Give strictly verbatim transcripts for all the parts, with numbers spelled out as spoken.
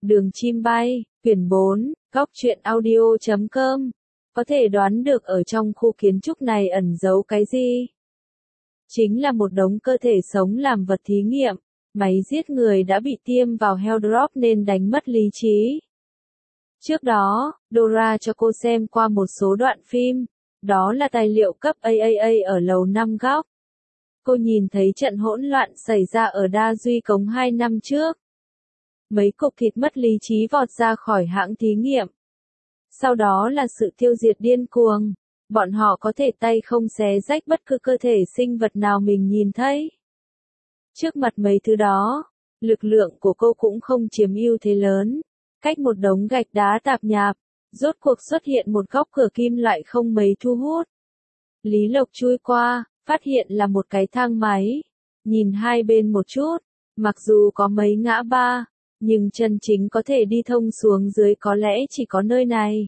Đường chim bay, quyển bốn, góc truyện audio chấm com. Có thể đoán được ở trong khu kiến trúc này ẩn giấu cái gì? Chính là một đống cơ thể sống làm vật thí nghiệm. Máy giết người đã bị tiêm vào Helldrop nên đánh mất lý trí. Trước đó, Dora cho cô xem qua một số đoạn phim. Đó là tài liệu cấp a a a ở lầu năm góc. Cô nhìn thấy trận hỗn loạn xảy ra ở Đa Duy Cống hai năm trước. Mấy cục thịt mất lý trí vọt ra khỏi hãng thí nghiệm. Sau đó là sự tiêu diệt điên cuồng. Bọn họ có thể tay không xé rách bất cứ cơ thể sinh vật nào mình nhìn thấy. Trước mặt mấy thứ đó, lực lượng của cô cũng không chiếm ưu thế lớn. Cách một đống gạch đá tạp nhạp, rốt cuộc xuất hiện một góc cửa kim loại không mấy thu hút. Lý Lộc chui qua, phát hiện là một cái thang máy. Nhìn hai bên một chút, mặc dù có mấy ngã ba, nhưng chân chính có thể đi thông xuống dưới có lẽ chỉ có nơi này.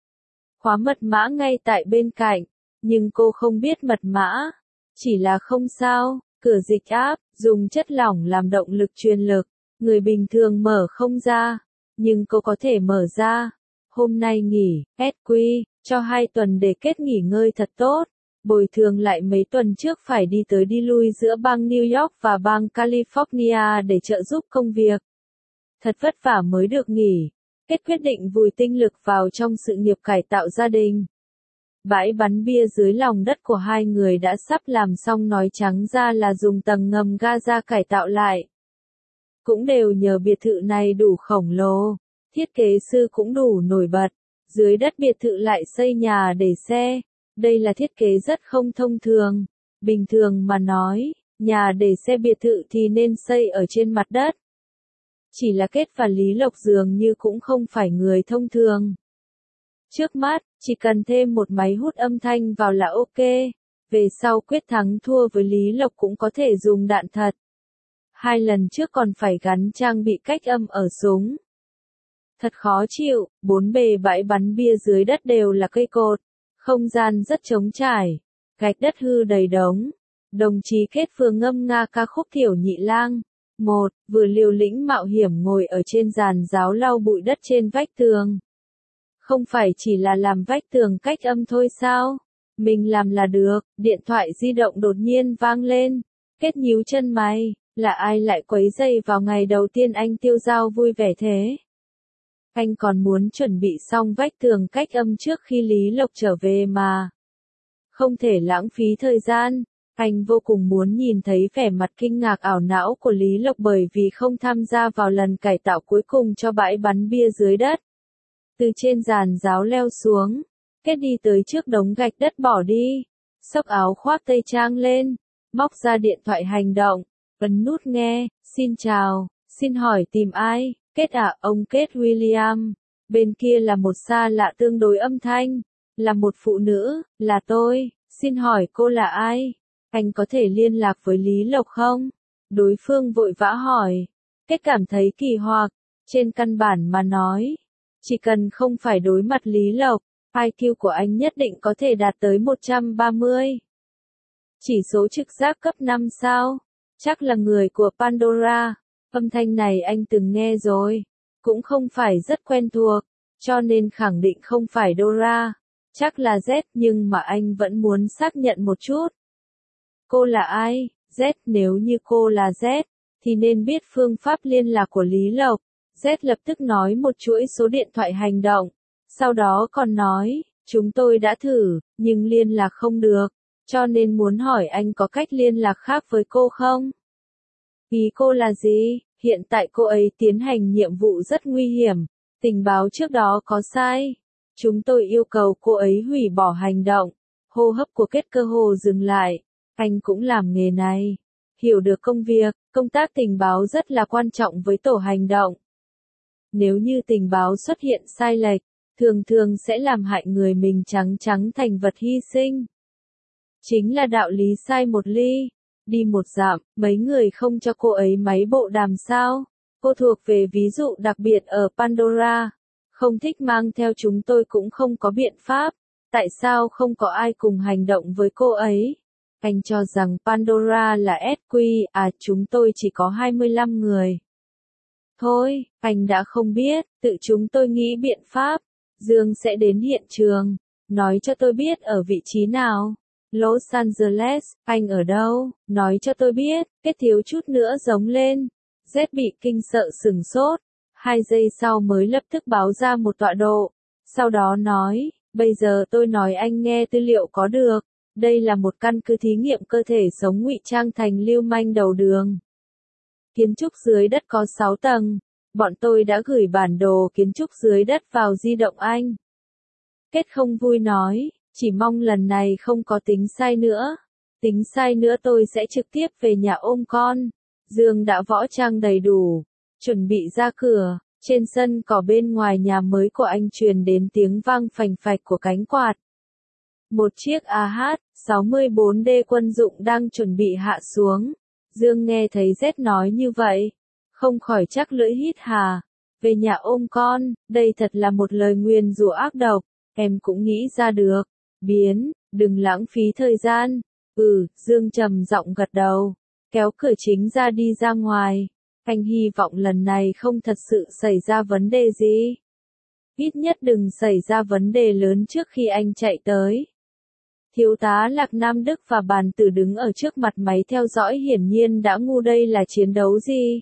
Khóa mật mã ngay tại bên cạnh, nhưng cô không biết mật mã. Chỉ là không sao, cửa dịch áp, dùng chất lỏng làm động lực truyền lực, người bình thường mở không ra, nhưng cô có thể mở ra. Hôm nay nghỉ, ét quy, cho hai tuần để kết nghỉ ngơi thật tốt. Bồi thường lại mấy tuần trước phải đi tới đi lui giữa bang New York và bang California để trợ giúp công việc. Thật vất vả mới được nghỉ. Kết quyết định vùi tinh lực vào trong sự nghiệp cải tạo gia đình. Bãi bắn bia dưới lòng đất của hai người đã sắp làm xong, nói trắng ra là dùng tầng ngầm Gaza cải tạo lại. Cũng đều nhờ biệt thự này đủ khổng lồ, thiết kế sư cũng đủ nổi bật. Dưới đất biệt thự lại xây nhà để xe. Đây là thiết kế rất không thông thường. Bình thường mà nói, nhà để xe biệt thự thì nên xây ở trên mặt đất. Chỉ là Kết và Lý Lộc dường như cũng không phải người thông thường. Trước mắt, chỉ cần thêm một máy hút âm thanh vào là ok. Về sau quyết thắng thua với Lý Lộc cũng có thể dùng đạn thật. Hai lần trước còn phải gắn trang bị cách âm ở súng. Thật khó chịu, bốn bề bãi bắn bia dưới đất đều là cây cột. Không gian rất trống trải, gạch đất hư đầy đống. Đồng chí Kết vừa ngâm nga ca khúc Thiểu Nhị Lang. Một, vừa liều lĩnh mạo hiểm ngồi ở trên giàn giáo lau bụi đất trên vách tường. Không phải chỉ là làm vách tường cách âm thôi sao? Mình làm là được. Điện thoại di động đột nhiên vang lên. Kết nhíu chân mày, là ai lại quấy rầy vào ngày đầu tiên anh tiêu dao vui vẻ thế? Anh còn muốn chuẩn bị xong vách tường cách âm trước khi Lý Lộc trở về mà. Không thể lãng phí thời gian. Anh vô cùng muốn nhìn thấy vẻ mặt kinh ngạc ảo não của Lý Lộc bởi vì không tham gia vào lần cải tạo cuối cùng cho bãi bắn bia dưới đất. Từ trên giàn giáo leo xuống, Kết đi tới trước đống gạch đất bỏ đi, xốc áo khoác tây trang lên, móc ra điện thoại hành động, ấn nút nghe, xin chào, xin hỏi tìm ai? Kết à, ông Kết William. Bên kia là một xa lạ tương đối âm thanh, là một phụ nữ, là tôi, xin hỏi cô là ai? Anh có thể liên lạc với Lý Lộc không? Đối phương vội vã hỏi. Kết cảm thấy kỳ hoặc, trên căn bản mà nói. Chỉ cần không phải đối mặt Lý Lộc, i kiu của anh nhất định có thể đạt tới một trăm ba mươi. Chỉ số trực giác cấp năm sao? Chắc là người của Pandora. Âm thanh này anh từng nghe rồi. Cũng không phải rất quen thuộc, cho nên khẳng định không phải Dora. Chắc là Z nhưng mà anh vẫn muốn xác nhận một chút. Cô là ai? Z, nếu như cô là Z, thì nên biết phương pháp liên lạc của Lý Lộc. Z lập tức nói một chuỗi số điện thoại hành động. Sau đó còn nói, chúng tôi đã thử, nhưng liên lạc không được, cho nên muốn hỏi anh có cách liên lạc khác với cô không? Ý cô là gì? Hiện tại cô ấy tiến hành nhiệm vụ rất nguy hiểm, tình báo trước đó có sai. Chúng tôi yêu cầu cô ấy hủy bỏ hành động. Hô hấp của Kết cơ hồ dừng lại. Anh cũng làm nghề này. Hiểu được công việc, công tác tình báo rất là quan trọng với tổ hành động. Nếu như tình báo xuất hiện sai lệch, thường thường sẽ làm hại người mình trắng trắng thành vật hy sinh. Chính là đạo lý sai một ly, đi một dặm, mấy người không cho cô ấy máy bộ đàm sao? Cô thuộc về ví dụ đặc biệt ở Pandora. Không thích mang theo chúng tôi cũng không có biện pháp. Tại sao không có ai cùng hành động với cô ấy? Anh cho rằng Pandora là ét quy, à chúng tôi chỉ có hai mươi lăm người. Thôi, anh đã không biết, tự chúng tôi nghĩ biện pháp. Dương sẽ đến hiện trường, nói cho tôi biết ở vị trí nào. Los Angeles, anh ở đâu? Nói cho tôi biết, kết thiếu chút nữa giống lên. Z bị kinh sợ sừng sốt. Hai giây sau mới lập tức báo ra một tọa độ. Sau đó nói, bây giờ tôi nói anh nghe tư liệu có được. Đây là một căn cứ thí nghiệm cơ thể sống ngụy trang thành lưu manh đầu đường. Kiến trúc dưới đất có sáu tầng. Bọn tôi đã gửi bản đồ kiến trúc dưới đất vào di động anh. Kết không vui nói, chỉ mong lần này không có tính sai nữa. Tính sai nữa tôi sẽ trực tiếp về nhà ôm con. Dương đã võ trang đầy đủ, chuẩn bị ra cửa. Trên sân cỏ bên ngoài nhà mới của anh truyền đến tiếng vang phành phạch của cánh quạt. Một chiếc A H sáu mươi bốn D quân dụng đang chuẩn bị hạ xuống. Dương nghe thấy Z nói như vậy, không khỏi chắc lưỡi hít hà. Về nhà ôm con, đây thật là một lời nguyền rủa ác độc. Em cũng nghĩ ra được. Biến, đừng lãng phí thời gian. Ừ, Dương trầm giọng gật đầu, kéo cửa chính ra đi ra ngoài. Anh hy vọng lần này không thật sự xảy ra vấn đề gì. Ít nhất đừng xảy ra vấn đề lớn trước khi anh chạy tới. Thiếu tá Lạc Nam Đức và Bàn Tử đứng ở trước mặt máy theo dõi hiển nhiên đã ngu đây là chiến đấu gì.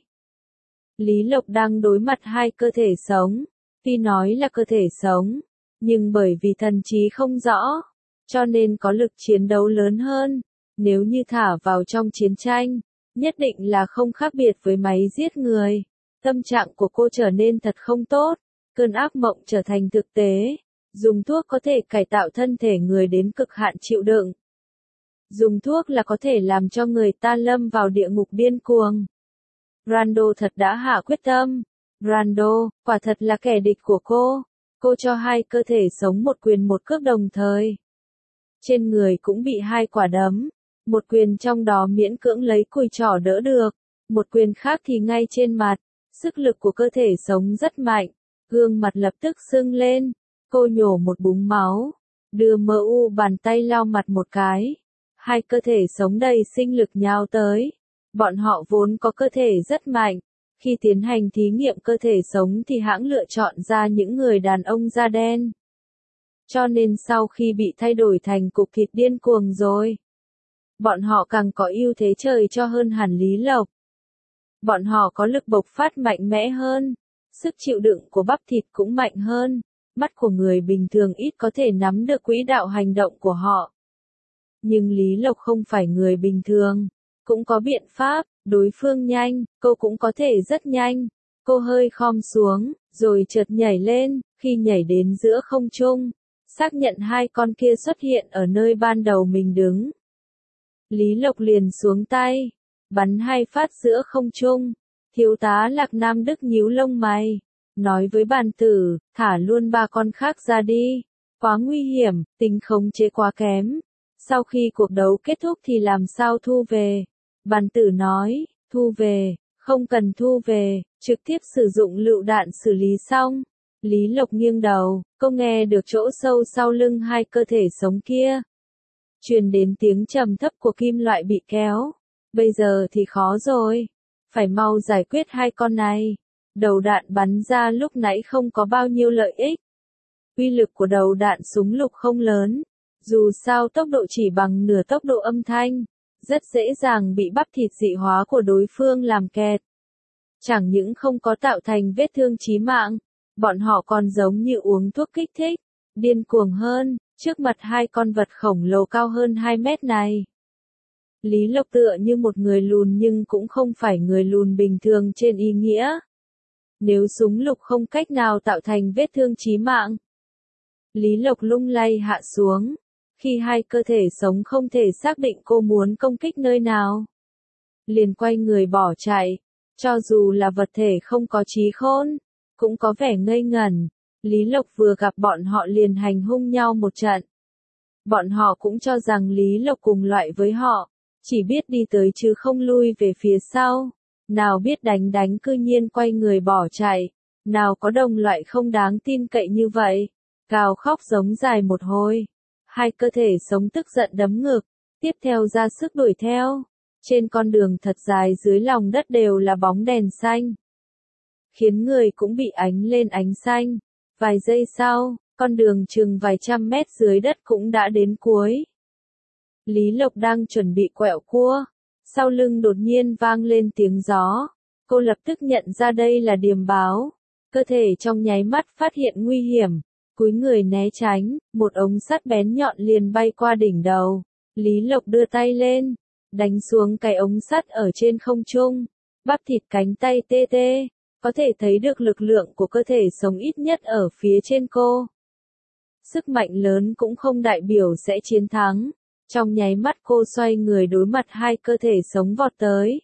Lý Lộc đang đối mặt hai cơ thể sống. Tuy nói là cơ thể sống, nhưng bởi vì thần trí không rõ, cho nên có lực chiến đấu lớn hơn. Nếu như thả vào trong chiến tranh, nhất định là không khác biệt với máy giết người. Tâm trạng của cô trở nên thật không tốt, cơn ác mộng trở thành thực tế. Dùng thuốc có thể cải tạo thân thể người đến cực hạn chịu đựng. Dùng thuốc là có thể làm cho người ta lâm vào địa ngục điên cuồng. Brando thật đã hạ quyết tâm. Brando, quả thật là kẻ địch của cô. Cô cho hai cơ thể sống một quyền một cước đồng thời. Trên người cũng bị hai quả đấm. Một quyền trong đó miễn cưỡng lấy cùi trỏ đỡ được. Một quyền khác thì ngay trên mặt. Sức lực của cơ thể sống rất mạnh. Gương mặt lập tức sưng lên. Cô nhổ một búng máu. Đưa mờ u bàn tay lau mặt một cái. Hai cơ thể sống đầy sinh lực nhào tới. Bọn họ vốn có cơ thể rất mạnh. Khi tiến hành thí nghiệm cơ thể sống thì hãng lựa chọn ra những người đàn ông da đen. Cho nên sau khi bị thay đổi thành cục thịt điên cuồng rồi, bọn họ càng có ưu thế trời cho hơn hẳn Lý Lộc. Bọn họ có lực bộc phát mạnh mẽ hơn, sức chịu đựng của bắp thịt cũng mạnh hơn, mắt của người bình thường ít có thể nắm được quỹ đạo hành động của họ. Nhưng Lý Lộc không phải người bình thường, cũng có biện pháp, đối phương nhanh, cô cũng có thể rất nhanh. Cô hơi khom xuống, rồi chợt nhảy lên, khi nhảy đến giữa không trung, xác nhận hai con kia xuất hiện ở nơi ban đầu mình đứng. Lý Lộc liền xuống tay, bắn hai phát giữa không trung. Thiếu tá Lạc Nam Đức nhíu lông mày, nói với Bàn Tử, thả luôn ba con khác ra đi. Quá nguy hiểm, tính khống chế quá kém. Sau khi cuộc đấu kết thúc thì làm sao thu về? Bàn Tử nói, thu về, không cần thu về, trực tiếp sử dụng lựu đạn xử lý xong. Lý Lộc nghiêng đầu, cô nghe được chỗ sâu sau lưng hai cơ thể sống kia. Truyền đến tiếng trầm thấp của kim loại bị kéo. Bây giờ thì khó rồi. Phải mau giải quyết hai con này. Đầu đạn bắn ra lúc nãy không có bao nhiêu lợi ích. Uy lực của đầu đạn súng lục không lớn. Dù sao tốc độ chỉ bằng nửa tốc độ âm thanh. Rất dễ dàng bị bắp thịt dị hóa của đối phương làm kẹt. Chẳng những không có tạo thành vết thương chí mạng, bọn họ còn giống như uống thuốc kích thích, điên cuồng hơn, trước mặt hai con vật khổng lồ cao hơn hai mét này. Lý Lộc tựa như một người lùn nhưng cũng không phải người lùn bình thường trên ý nghĩa. Nếu súng lục không cách nào tạo thành vết thương chí mạng, Lý Lộc lung lay hạ xuống. Khi hai cơ thể sống không thể xác định cô muốn công kích nơi nào, liền quay người bỏ chạy. Cho dù là vật thể không có trí khôn, cũng có vẻ ngây ngẩn. Lý Lộc vừa gặp bọn họ liền hành hung nhau một trận. Bọn họ cũng cho rằng Lý Lộc cùng loại với họ, chỉ biết đi tới chứ không lui về phía sau. Nào biết đánh đánh cư nhiên quay người bỏ chạy. Nào có đồng loại không đáng tin cậy như vậy. Gào khóc giống dài một hồi. Hai cơ thể sống tức giận đấm ngực, tiếp theo ra sức đuổi theo. Trên con đường thật dài dưới lòng đất đều là bóng đèn xanh. khiến người cũng bị ánh lên ánh xanh. Vài giây sau, con đường chừng vài trăm mét dưới đất cũng đã đến cuối. Lý Lộc đang chuẩn bị quẹo cua, sau lưng đột nhiên vang lên tiếng gió. Cô lập tức nhận ra đây là điềm báo. Cơ thể trong nháy mắt phát hiện nguy hiểm, cúi người né tránh, một ống sắt bén nhọn liền bay qua đỉnh đầu. Lý Lộc đưa tay lên, đánh xuống cái ống sắt ở trên không trung, bắp thịt cánh tay tê tê, có thể thấy được lực lượng của cơ thể sống ít nhất ở phía trên cô. Sức mạnh lớn cũng không đại biểu sẽ chiến thắng. Trong nháy mắt cô xoay người đối mặt hai cơ thể sống vọt tới.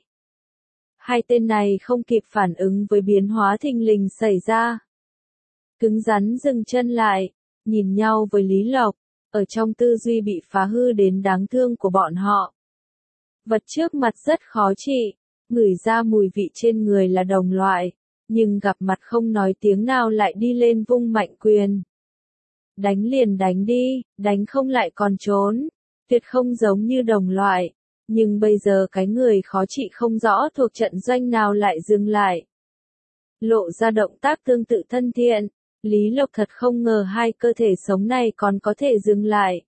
Hai tên này không kịp phản ứng với biến hóa thình lình xảy ra. Cứng rắn dừng chân lại, nhìn nhau với Lý Lộc, ở trong tư duy bị phá hư đến đáng thương của bọn họ. Vật trước mặt rất khó trị, ngửi ra mùi vị trên người là đồng loại, nhưng gặp mặt không nói tiếng nào lại đi lên vung mạnh quyền. Đánh liền đánh đi, đánh không lại còn trốn, tuyệt không giống như đồng loại. Nhưng bây giờ cái người khó trị không rõ thuộc trận doanh nào lại dừng lại. Lộ ra động tác tương tự thân thiện, Lý Lộc thật không ngờ hai cơ thể sống này còn có thể dừng lại.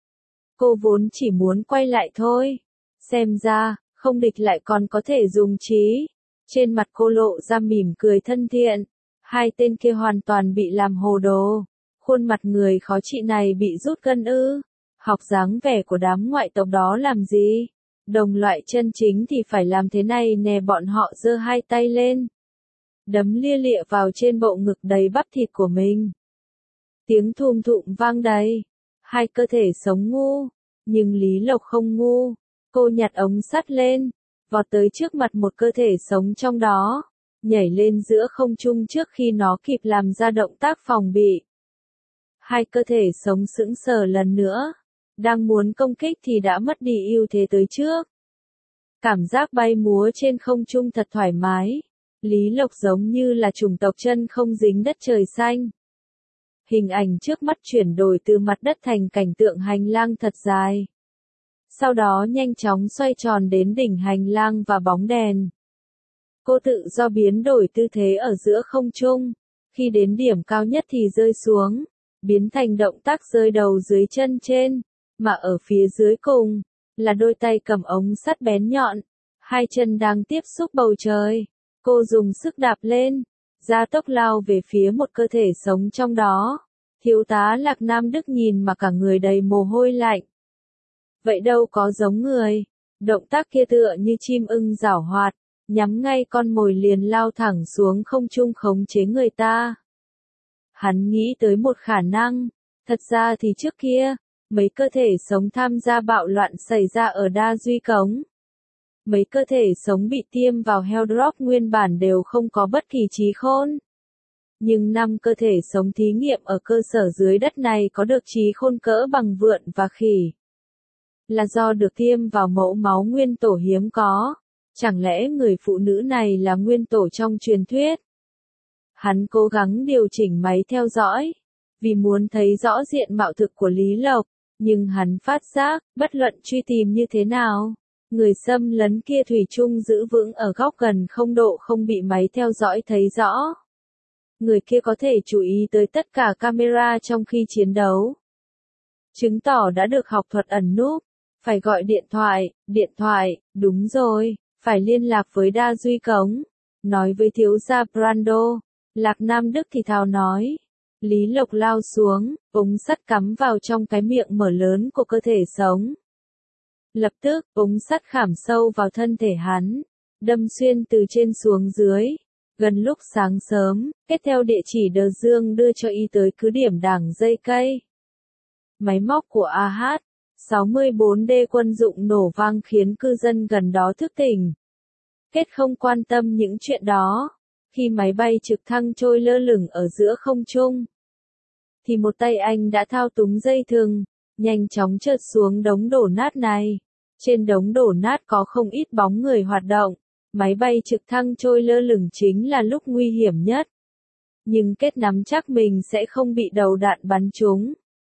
Cô vốn chỉ muốn quay lại thôi. Xem ra, không địch lại còn có thể dùng trí. Trên mặt cô lộ ra mỉm cười thân thiện. Hai tên kia hoàn toàn bị làm hồ đồ. Khuôn mặt người khó trị này bị rút gân ư. Học dáng vẻ của đám ngoại tộc đó làm gì? Đồng loại chân chính thì phải làm thế này nè, bọn họ giơ hai tay lên. Đấm lia lịa vào trên bộ ngực đầy bắp thịt của mình. Tiếng thum thụm vang đầy. Hai cơ thể sống ngu. Nhưng Lý Lộc không ngu. Cô nhặt ống sắt lên. Vọt tới trước mặt một cơ thể sống trong đó. Nhảy lên giữa không trung trước khi nó kịp làm ra động tác phòng bị. Hai cơ thể sống sững sờ lần nữa. Đang muốn công kích thì đã mất đi ưu thế tới trước. Cảm giác bay múa trên không trung thật thoải mái. Lý Lộc giống như là chủng tộc chân không dính đất trời xanh. Hình ảnh trước mắt chuyển đổi từ mặt đất thành cảnh tượng hành lang thật dài. Sau đó nhanh chóng xoay tròn đến đỉnh hành lang và bóng đèn. Cô tự do biến đổi tư thế ở giữa không trung. Khi đến điểm cao nhất thì rơi xuống, biến thành động tác rơi đầu dưới chân trên. Mà ở phía dưới cùng, là đôi tay cầm ống sắt bén nhọn, hai chân đang tiếp xúc bầu trời. Cô dùng sức đạp lên, gia tốc lao về phía một cơ thể sống trong đó. Thiếu tá Lạc Nam Đức nhìn mà cả người đầy mồ hôi lạnh. Vậy đâu có giống người, động tác kia tựa như chim ưng giảo hoạt, nhắm ngay con mồi liền lao thẳng xuống không trung khống chế người ta. Hắn nghĩ tới một khả năng, thật ra thì trước kia, mấy cơ thể sống tham gia bạo loạn xảy ra ở Đa Duy Cống. Mấy cơ thể sống bị tiêm vào Helldrop nguyên bản đều không có bất kỳ trí khôn. Nhưng năm cơ thể sống thí nghiệm ở cơ sở dưới đất này có được trí khôn cỡ bằng vượn và khỉ. Là do được tiêm vào mẫu máu nguyên tổ hiếm có. Chẳng lẽ người phụ nữ này là nguyên tổ trong truyền thuyết? Hắn cố gắng điều chỉnh máy theo dõi, vì muốn thấy rõ diện mạo thực của Lý Lộc. Nhưng hắn phát giác, bất luận truy tìm như thế nào, người xâm lấn kia thủy chung giữ vững ở góc gần không độ không bị máy theo dõi thấy rõ. Người kia có thể chú ý tới tất cả camera trong khi chiến đấu. Chứng tỏ đã được học thuật ẩn núp. Phải gọi điện thoại, điện thoại, đúng rồi, phải liên lạc với Đa Duy Cống. Nói với thiếu gia Brando, Lạc Nam Đức thì thào nói. Lý Lộc lao xuống, ống sắt cắm vào trong cái miệng mở lớn của cơ thể sống. Lập tức, ống sắt khảm sâu vào thân thể hắn, đâm xuyên từ trên xuống dưới. Gần lúc sáng sớm, kết theo địa chỉ Đờ Dương đưa cho y tới cứ điểm đảng dây cây. Máy móc của a hát sáu mươi bốn D quân dụng nổ vang khiến cư dân gần đó thức tỉnh. Kết không quan tâm những chuyện đó. Khi máy bay trực thăng trôi lơ lửng ở giữa không trung, thì một tay anh đã thao túng dây thừng, nhanh chóng trượt xuống đống đổ nát này. Trên đống đổ nát có không ít bóng người hoạt động. Máy bay trực thăng trôi lơ lửng chính là lúc nguy hiểm nhất. Nhưng Kết nắm chắc mình sẽ không bị đầu đạn bắn trúng.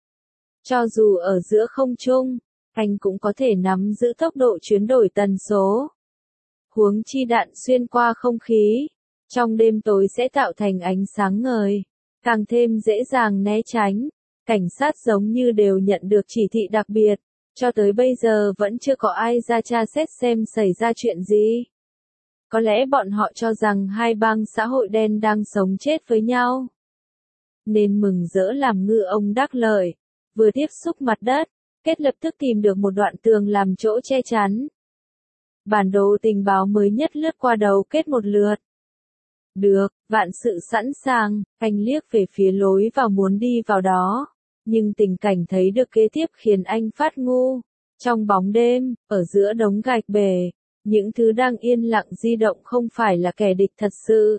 Cho dù ở giữa không trung, anh cũng có thể nắm giữ tốc độ chuyển đổi tần số. Huống chi đạn xuyên qua không khí, trong đêm tối sẽ tạo thành ánh sáng ngời, càng thêm dễ dàng né tránh. Cảnh sát giống như đều nhận được chỉ thị đặc biệt, cho tới bây giờ vẫn chưa có ai ra tra xét xem xảy ra chuyện gì. Có lẽ bọn họ cho rằng hai bang xã hội đen đang sống chết với nhau, nên mừng rỡ làm ngư ông đắc lợi, vừa tiếp xúc mặt đất, Kết lập tức tìm được một đoạn tường làm chỗ che chắn. Bản đồ tình báo mới nhất lướt qua đầu Kết một lượt. Được, vạn sự sẵn sàng, anh liếc về phía lối vào muốn đi vào đó. Nhưng tình cảnh thấy được kế tiếp khiến anh phát ngu. Trong bóng đêm, ở giữa đống gạch bể, những thứ đang yên lặng di động không phải là kẻ địch thật sự.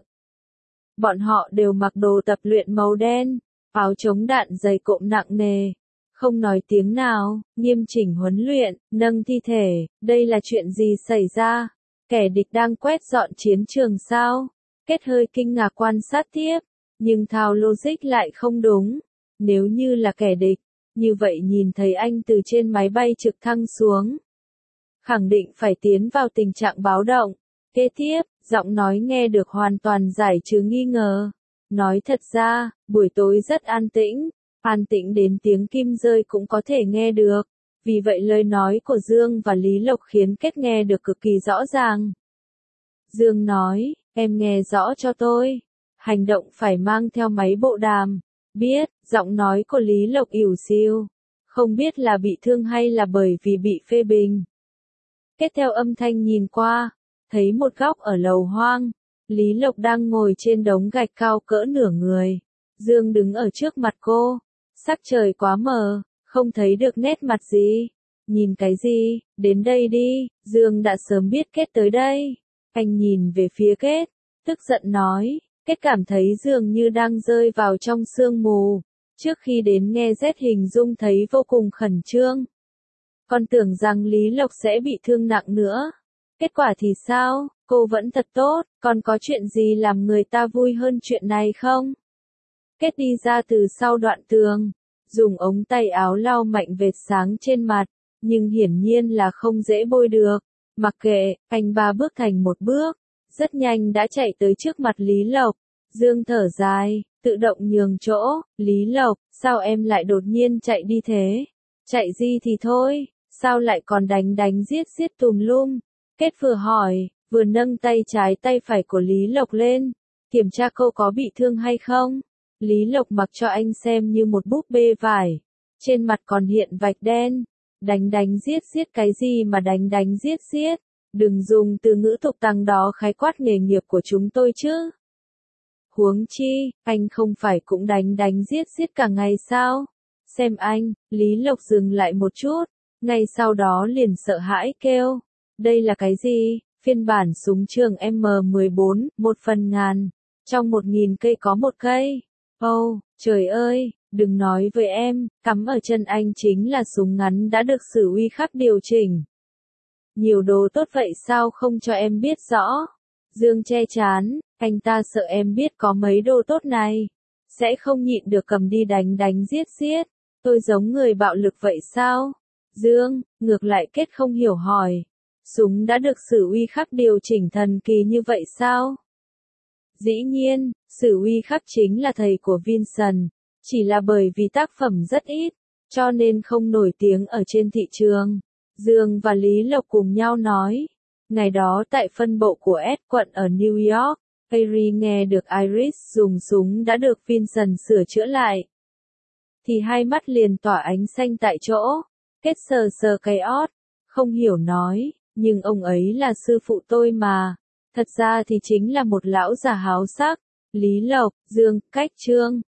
Bọn họ đều mặc đồ tập luyện màu đen, áo chống đạn dày cộm nặng nề, không nói tiếng nào, nghiêm chỉnh huấn luyện, nâng thi thể. Đây là chuyện gì xảy ra? Kẻ địch đang quét dọn chiến trường sao? Kết hơi kinh ngạc quan sát tiếp, nhưng thao logic lại không đúng. Nếu như là kẻ địch, như vậy nhìn thấy anh từ trên máy bay trực thăng xuống, khẳng định phải tiến vào tình trạng báo động. Kế tiếp, giọng nói nghe được hoàn toàn giải trừ nghi ngờ. Nói thật ra, buổi tối rất an tĩnh, an tĩnh đến tiếng kim rơi cũng có thể nghe được. Vì vậy lời nói của Dương và Lý Lộc khiến Kết nghe được cực kỳ rõ ràng. Dương nói, em nghe rõ cho tôi. Hành động phải mang theo máy bộ đàm. Biết, giọng nói của Lý Lộc ỉu xìu. Không biết là bị thương hay là bởi vì bị phê bình. Kết theo âm thanh nhìn qua, thấy một góc ở lầu hoang. Lý Lộc đang ngồi trên đống gạch cao cỡ nửa người. Dương đứng ở trước mặt cô. Sắc trời quá mờ, không thấy được nét mặt gì. Nhìn cái gì, đến đây đi. Dương đã sớm biết Kết tới đây. Anh nhìn về phía Kết, tức giận nói. Kết cảm thấy dường như đang rơi vào trong sương mù. Trước khi đến nghe Z hình dung thấy vô cùng khẩn trương. Còn tưởng rằng Lý Lộc sẽ bị thương nặng nữa. Kết quả thì sao? Cô vẫn thật tốt, còn có chuyện gì làm người ta vui hơn chuyện này không? Kết đi ra từ sau đoạn tường, dùng ống tay áo lau mạnh vệt sáng trên mặt, nhưng hiển nhiên là không dễ bôi được. Mặc kệ, anh ba bước thành một bước, rất nhanh đã chạy tới trước mặt Lý Lộc. Dương thở dài, tự động nhường chỗ. Lý Lộc, sao em lại đột nhiên chạy đi thế? Chạy gì thì thôi, sao lại còn đánh đánh giết giết tùm lum? Kết vừa hỏi, vừa nâng tay trái tay phải của Lý Lộc lên, kiểm tra cô có bị thương hay không. Lý Lộc mặc cho anh xem như một búp bê vải, trên mặt còn hiện vạch đen. Đánh đánh giết giết cái gì mà đánh đánh giết giết? Đừng dùng từ ngữ tục tằng đó khái quát nghề nghiệp của chúng tôi chứ. Huống chi, anh không phải cũng đánh đánh giết giết cả ngày sao? Xem anh, Lý Lộc dừng lại một chút, ngay sau đó liền sợ hãi kêu. Đây là cái gì? Phiên bản súng trường M mười bốn, một phần ngàn. Trong một nghìn cây có một cây. Ồ, oh, trời ơi, đừng nói với em, cắm ở chân anh chính là súng ngắn đã được sử uy khắc điều chỉnh. Nhiều đồ tốt vậy sao không cho em biết rõ? Dương che chán, anh ta sợ em biết có mấy đồ tốt này, sẽ không nhịn được cầm đi đánh đánh giết giết. Tôi giống người bạo lực vậy sao? Dương, ngược lại Kết không hiểu hỏi. Súng đã được sử uy khắc điều chỉnh thần kỳ như vậy sao? Dĩ nhiên, sử uy khắc chính là thầy của Vincent, chỉ là bởi vì tác phẩm rất ít, cho nên không nổi tiếng ở trên thị trường. Dương và Lý Lộc cùng nhau nói. Ngày đó tại phân bộ của S quận ở New York, Harry nghe được Iris dùng súng đã được Vincent sửa chữa lại. Thì hai mắt liền tỏa ánh xanh tại chỗ. Kết sờ sờ cái ót, không hiểu nói, nhưng ông ấy là sư phụ tôi mà. Thật ra thì chính là một lão già háo sắc. Lý Lộc, Dương, cách chương.